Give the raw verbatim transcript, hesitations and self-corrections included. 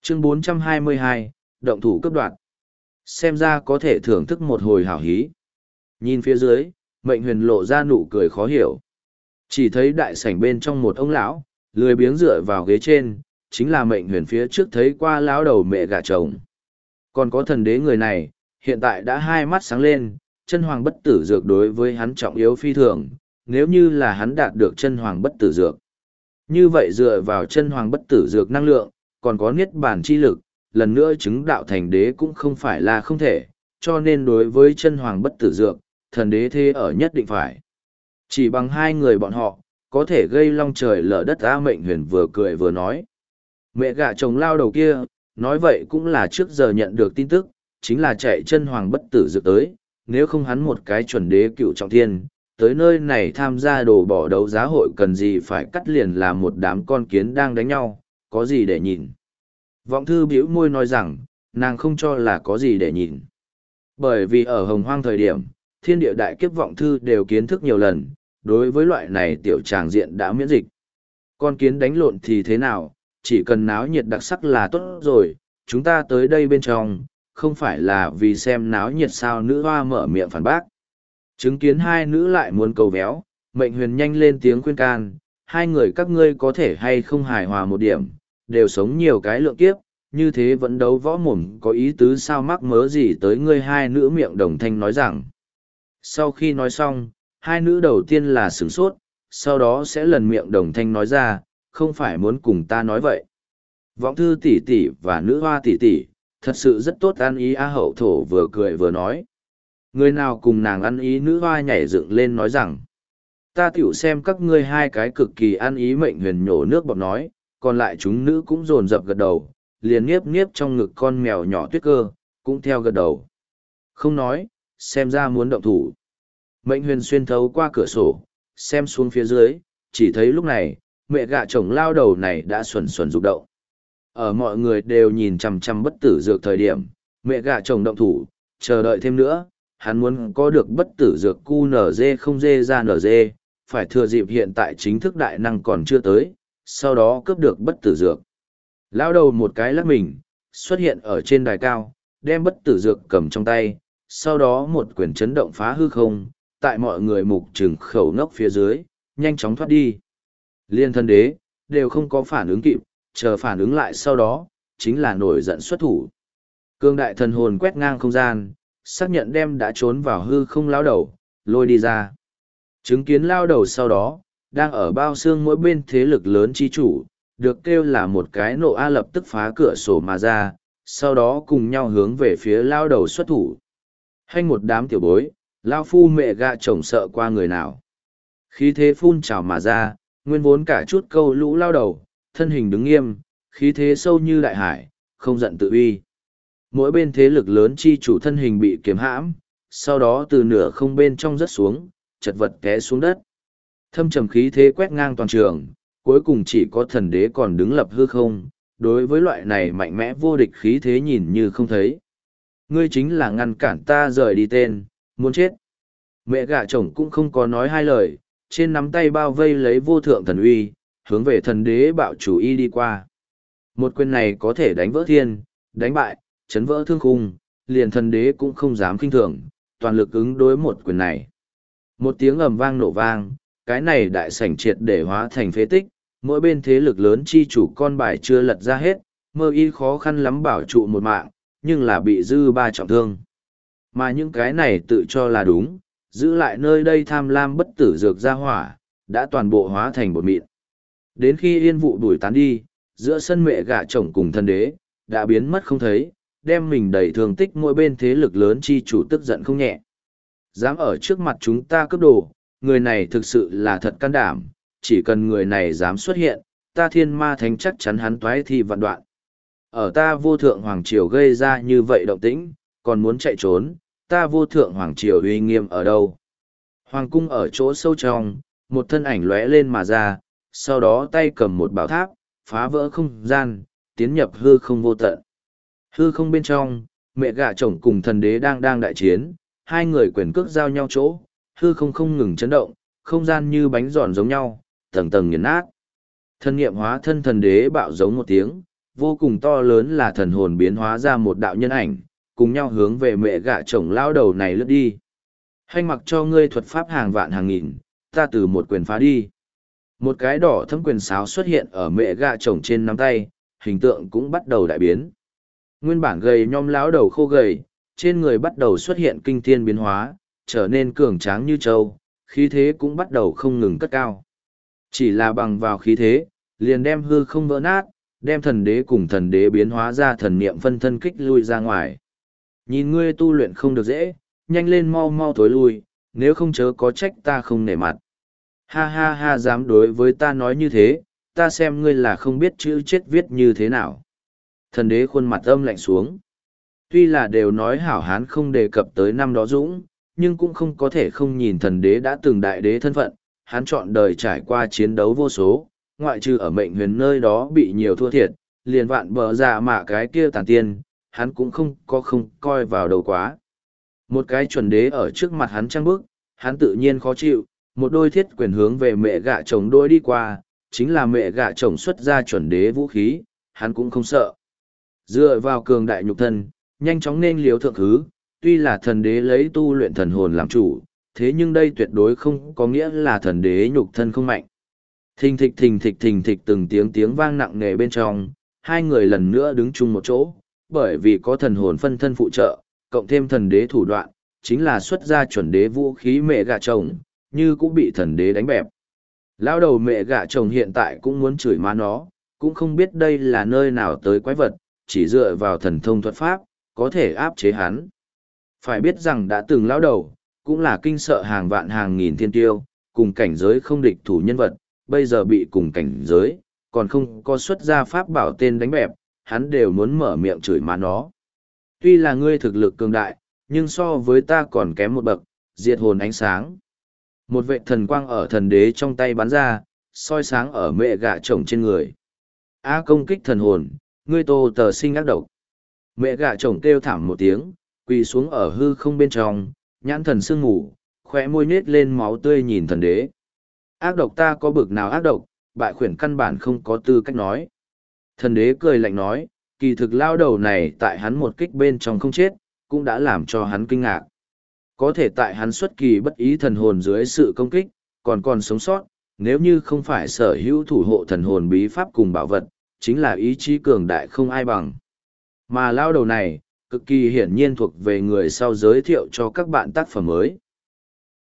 Chương bốn trăm hai mươi hai, động thủ cấp đoạt. Xem ra có thể thưởng thức một hồi hảo hí. Nhìn phía dưới, Mệnh Huyền lộ ra nụ cười khó hiểu. Chỉ thấy đại sảnh bên trong một ông lão, lười biếng dựa vào ghế trên, chính là Mệnh Huyền phía trước thấy qua lão đầu mẹ gả chồng. Còn có thần đế người này, hiện tại đã hai mắt sáng lên, chân hoàng bất tử dược đối với hắn trọng yếu phi thường, nếu như là hắn đạt được chân hoàng bất tử dược. Như vậy dựa vào chân hoàng bất tử dược năng lượng, còn có niết bàn chi lực, lần nữa chứng đạo thành đế cũng không phải là không thể, cho nên đối với chân hoàng bất tử dược, thần đế thế ở nhất định phải. Chỉ bằng hai người bọn họ, có thể gây long trời lở đất. A Mệnh Huyền vừa cười vừa nói. Mẹ gả chồng lao đầu kia, nói vậy cũng là trước giờ nhận được tin tức, chính là chạy chân hoàng bất tử dược tới, nếu không hắn một cái chuẩn đế cựu trọng thiên, tới nơi này tham gia đồ bỏ đấu giá hội cần gì phải cắt liền là một đám con kiến đang đánh nhau, có gì để nhìn. Vọng thư bĩu môi nói rằng, nàng không cho là có gì để nhìn. Bởi vì ở hồng hoang thời điểm, thiên địa đại kiếp vọng thư đều kiến thức nhiều lần, đối với loại này tiểu tràng diện đã miễn dịch. Con kiến đánh lộn thì thế nào, chỉ cần náo nhiệt đặc sắc là tốt rồi, chúng ta tới đây bên trong, không phải là vì xem náo nhiệt sao. Nữ hoa mở miệng phản bác. Chứng kiến hai nữ lại muốn cầu véo, Mệnh Huyền nhanh lên tiếng khuyên can, hai người các ngươi có thể hay không hài hòa một điểm, đều sống nhiều cái lượng kiếp, như thế vẫn đấu võ mồm có ý tứ sao, mắc mớ gì tới ngươi. Hai nữ miệng đồng thanh nói rằng. Sau khi nói xong, hai nữ đầu tiên là sửng sốt, sau đó sẽ lần miệng đồng thanh nói ra, không phải muốn cùng ta nói vậy. Vọng thư tỷ tỷ và nữ hoa tỷ tỷ, thật sự rất tốt ăn ý. A Hậu Thổ vừa cười vừa nói. Người nào cùng nàng ăn ý? Nữ hoa nhảy dựng lên nói rằng, ta tiểu xem các ngươi hai cái cực kỳ ăn ý. Mệnh Huyền nhổ nước bọt nói, còn lại chúng nữ cũng dồn dập gật đầu, liền nghiếp nghiếp trong ngực con mèo nhỏ Tuyết Cơ, cũng theo gật đầu. Không nói, xem ra muốn động thủ. Mệnh Huyền xuyên thấu qua cửa sổ, xem xuống phía dưới, chỉ thấy lúc này, mẹ gạ chồng lao đầu này đã xuẩn xuẩn rụng động. Ở mọi người đều nhìn chằm chằm bất tử dược thời điểm, mẹ gạ chồng động thủ, chờ đợi thêm nữa, hắn muốn có được bất tử dược cu nở dê không dê ra nở dê, phải thừa dịp hiện tại chính thức đại năng còn chưa tới, sau đó cướp được bất tử dược. Lao đầu một cái lắc mình, xuất hiện ở trên đài cao, đem bất tử dược cầm trong tay, sau đó một quyền chấn động phá hư không, tại mọi người mục trừng khẩu nốc phía dưới, nhanh chóng thoát đi. Liên thân đế, đều không có phản ứng kịp, chờ phản ứng lại sau đó, chính là nổi giận xuất thủ. Cương đại thần hồn quét ngang không gian, xác nhận đem đã trốn vào hư không lao đầu, lôi đi ra. Chứng kiến lao đầu sau đó, đang ở bao xương mỗi bên thế lực lớn chi chủ, được kêu là một cái nộ A lập tức phá cửa sổ mà ra, sau đó cùng nhau hướng về phía lao đầu xuất thủ. Hay một đám tiểu bối, lao phu mẹ gạ chồng sợ qua người nào. Khí thế phun trào mà ra, nguyên vốn cả chút câu lũ lao đầu, thân hình đứng nghiêm, khí thế sâu như đại hải, không giận tự uy. Mỗi bên thế lực lớn chi chủ thân hình bị kiếm hãm, sau đó từ nửa không bên trong rớt xuống, chật vật té xuống đất. Thâm trầm khí thế quét ngang toàn trường, cuối cùng chỉ có thần đế còn đứng lập hư không, đối với loại này mạnh mẽ vô địch khí thế nhìn như không thấy. Ngươi chính là ngăn cản ta rời đi tên, muốn chết. Mẹ gạ chồng cũng không có nói hai lời, trên nắm tay bao vây lấy vô thượng thần uy, hướng về thần đế bạo chủ y đi qua. Một quyền này có thể đánh vỡ thiên, đánh bại, chấn vỡ thương khung, liền thần đế cũng không dám kinh thường, toàn lực ứng đối một quyền này. Một tiếng ầm vang nổ vang, cái này đại sảnh triệt để hóa thành phế tích, mỗi bên thế lực lớn chi chủ con bài chưa lật ra hết, mơ y khó khăn lắm bảo trụ một mạng, nhưng là bị dư ba trọng thương. Mà những cái này tự cho là đúng, giữ lại nơi đây tham lam bất tử dược ra hỏa, đã toàn bộ hóa thành bột mịn. Đến khi yên vụ đuổi tán đi, giữa sân mẹ gạ chồng cùng thân đế, đã biến mất không thấy, đem mình đầy thương tích mỗi bên thế lực lớn chi chủ tức giận không nhẹ. Dám ở trước mặt chúng ta cướp đồ, người này thực sự là thật can đảm, chỉ cần người này dám xuất hiện, ta thiên ma thánh chắc chắn hắn toái thi vạn đoạn. Ở ta vô thượng hoàng triều gây ra như vậy động tĩnh, còn muốn chạy trốn, ta vô thượng hoàng triều uy nghiêm ở đâu? Hoàng cung ở chỗ sâu trong, một thân ảnh lóe lên mà ra, sau đó tay cầm một bảo tháp, phá vỡ không gian, tiến nhập hư không vô tận. Hư không bên trong, mẹ gạ chồng cùng thần đế đang đang đại chiến, hai người quyền cước giao nhau chỗ, hư không không ngừng chấn động, không gian như bánh giòn giống nhau, tầng tầng nghiền nát. Thân nghiệm hóa thân thần đế bạo giống một tiếng, Vô cùng to lớn là thần hồn biến hóa ra một đạo nhân ảnh, cùng nhau hướng về mẹ gạ chồng lao đầu này lướt đi. Hành mặc cho ngươi thuật pháp hàng vạn hàng nghìn, ta từ một quyền phá đi. Một cái đỏ thâm quyền sáo xuất hiện ở mẹ gạ chồng trên nắm tay, hình tượng cũng bắt đầu đại biến. Nguyên bản gầy nhom lão đầu khô gầy, trên người bắt đầu xuất hiện kinh thiên biến hóa, trở nên cường tráng như trâu, khí thế cũng bắt đầu không ngừng cất cao. Chỉ là bằng vào khí thế, liền đem hư không vỡ nát, đem thần đế cùng thần đế biến hóa ra thần niệm phân thân kích lui ra ngoài. Nhìn ngươi tu luyện không được dễ, nhanh lên mau mau tối lui, nếu không chớ có trách ta không nể mặt. Ha ha ha, dám đối với ta nói như thế, ta xem ngươi là không biết chữ chết viết như thế nào. Thần đế khuôn mặt âm lạnh xuống. Tuy là đều nói hảo hán không đề cập tới năm đó dũng, nhưng cũng không có thể không nhìn thần đế đã từng đại đế thân phận, hắn chọn đời trải qua chiến đấu vô số, ngoại trừ ở mệnh huyền nơi đó bị nhiều thua thiệt, liền vạn bờ ra mà cái kia tàn tiên, hắn cũng không có không coi vào đầu quá. Một cái chuẩn đế ở trước mặt hắn trăng bước, hắn tự nhiên khó chịu, một đôi thiết quyền hướng về mẹ gạ chồng đôi đi qua, chính là mẹ gạ chồng xuất ra chuẩn đế vũ khí, hắn cũng không sợ. Dựa vào cường đại nhục thân, nhanh chóng nên liếu thượng thứ, tuy là thần đế lấy tu luyện thần hồn làm chủ, thế nhưng đây tuyệt đối không có nghĩa là thần đế nhục thân không mạnh. Thình thịch thình thịch thình thịch từng tiếng tiếng vang nặng nề bên trong, hai người lần nữa đứng chung một chỗ, bởi vì có thần hồn phân thân phụ trợ, cộng thêm thần đế thủ đoạn, chính là xuất ra chuẩn đế vũ khí mẹ gạ chồng, như cũng bị thần đế đánh bẹp. Lão đầu mẹ gạ chồng hiện tại cũng muốn chửi má nó, cũng không biết đây là nơi nào tới quái vật, chỉ dựa vào thần thông thuật pháp, có thể áp chế hắn. Phải biết rằng đã từng lão đầu, cũng là kinh sợ hàng vạn hàng nghìn thiên tiêu, cùng cảnh giới không địch thủ nhân vật, bây giờ bị cùng cảnh giới, còn không có xuất ra pháp bảo tên đánh bẹp, hắn đều muốn mở miệng chửi má nó. Tuy là ngươi thực lực cường đại, nhưng so với ta còn kém một bậc, diệt hồn ánh sáng. Một vệ thần quang ở thần đế trong tay bắn ra, soi sáng ở mẹ gạ chồng trên người. A công kích thần hồn, ngươi tô tờ sinh ác độc. Mẹ gạ chồng kêu thảm một tiếng, quỳ xuống ở hư không bên trong, nhãn thần sương ngủ, khóe môi nết lên máu tươi nhìn thần đế. Ác độc ta có bực nào ác độc, bại khuyển căn bản không có tư cách nói. Thần đế cười lạnh nói, kỳ thực lao đầu này tại hắn một kích bên trong không chết, cũng đã làm cho hắn kinh ngạc. Có thể tại hắn xuất kỳ bất ý thần hồn dưới sự công kích, còn còn sống sót, nếu như không phải sở hữu thủ hộ thần hồn bí pháp cùng bảo vật, chính là ý chí cường đại không ai bằng. Mà lao đầu này, cực kỳ hiển nhiên thuộc về người sau giới thiệu cho các bạn tác phẩm mới.